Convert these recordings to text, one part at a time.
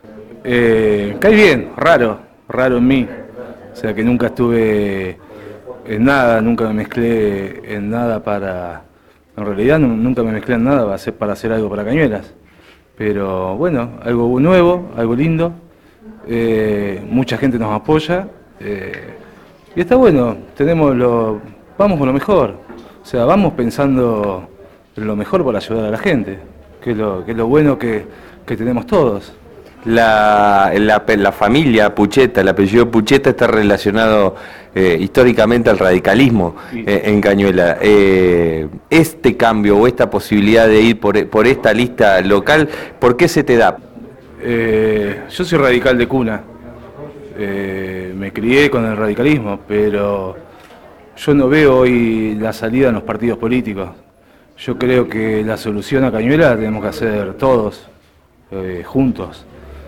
Cae bien, raro en mí. O sea que nunca estuve en nada, nunca me mezclé en nada para... En realidad nunca me mezclé en nada para hacer algo para Cañuelas. Pero bueno, algo nuevo, algo lindo. Mucha gente nos apoya. Y está bueno, vamos con lo mejor. O sea, vamos pensando en lo mejor para ayudar a la gente, que es lo bueno que tenemos todos. La familia Pucheta, el apellido Pucheta está relacionado históricamente al radicalismo en Cañuela. Este cambio o esta posibilidad de ir por esta lista local, ¿por qué se te da? Yo soy radical de cuna. Me crié con el radicalismo, pero yo no veo hoy la salida en los partidos políticos. Yo creo que la solución a Cañuelas la tenemos que hacer todos, juntos.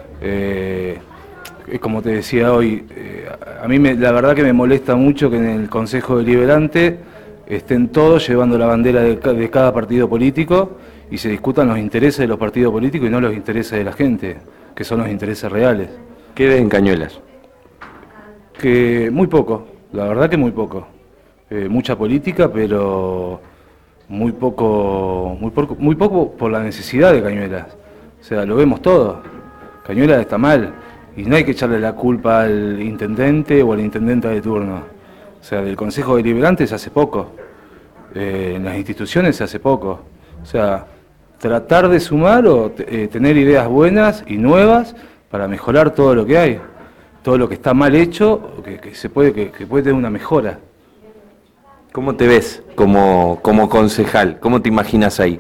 Como te decía hoy, a mí la verdad que me molesta mucho que en el Consejo Deliberante estén todos llevando la bandera de cada partido político y se discutan los intereses de los partidos políticos y no los intereses de la gente, que son los intereses reales. ¿Qué ves en Cañuelas? Que muy poco, la verdad que muy poco. Mucha política, pero muy poco por la necesidad de Cañuelas. O sea, lo vemos todo. Cañuelas está mal y no hay que echarle la culpa al intendente o a la intendenta de turno. O sea, del Consejo Deliberante se hace poco. En las instituciones se hace poco. O sea, tratar de sumar o tener ideas buenas y nuevas para mejorar todo lo que hay. Todo lo que está mal hecho, que puede tener una mejora. ¿Cómo te ves como concejal? ¿Cómo te imaginas ahí?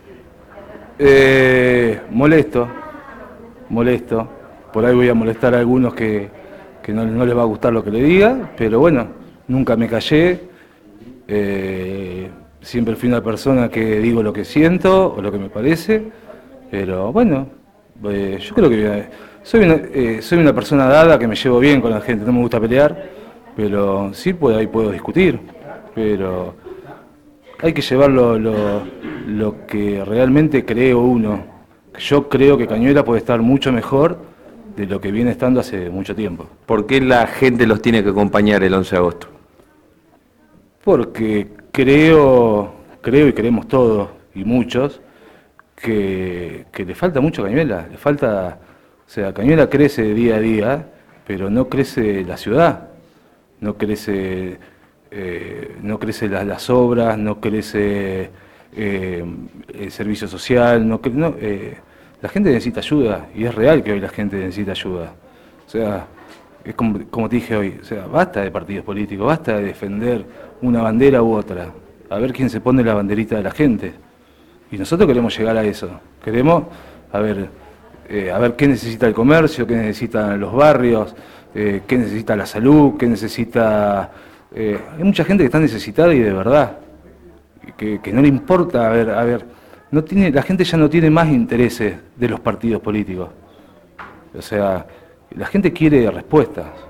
Molesto. Por ahí voy a molestar a algunos que no les va a gustar lo que le diga, pero bueno, nunca me callé. Siempre fui una persona que digo lo que siento o lo que me parece, pero bueno, yo creo que soy una persona dada, que me llevo bien con la gente, no me gusta pelear, pero sí ahí puedo discutir, pero hay que llevar lo que realmente cree uno. Yo creo que Cañuelas puede estar mucho mejor de lo que viene estando hace mucho tiempo. ¿Por qué la gente los tiene que acompañar el 11 de agosto? Porque creo y creemos todos y muchos que le falta mucho a Cañuelas, o sea, Cañuelas crece día a día, pero no crece la ciudad, no crece las obras, no crece el servicio social, la gente necesita ayuda y es real que hoy la gente necesita ayuda. O sea, es como te dije hoy, o sea, basta de partidos políticos, basta de defender una bandera u otra, a ver quién se pone la banderita de la gente. Y nosotros queremos llegar a eso, queremos a ver qué necesita el comercio, qué necesitan los barrios, qué necesita la salud, qué necesita... hay mucha gente que está necesitada y de verdad, que no le importa, la gente ya no tiene más intereses de los partidos políticos. O sea, la gente quiere respuestas.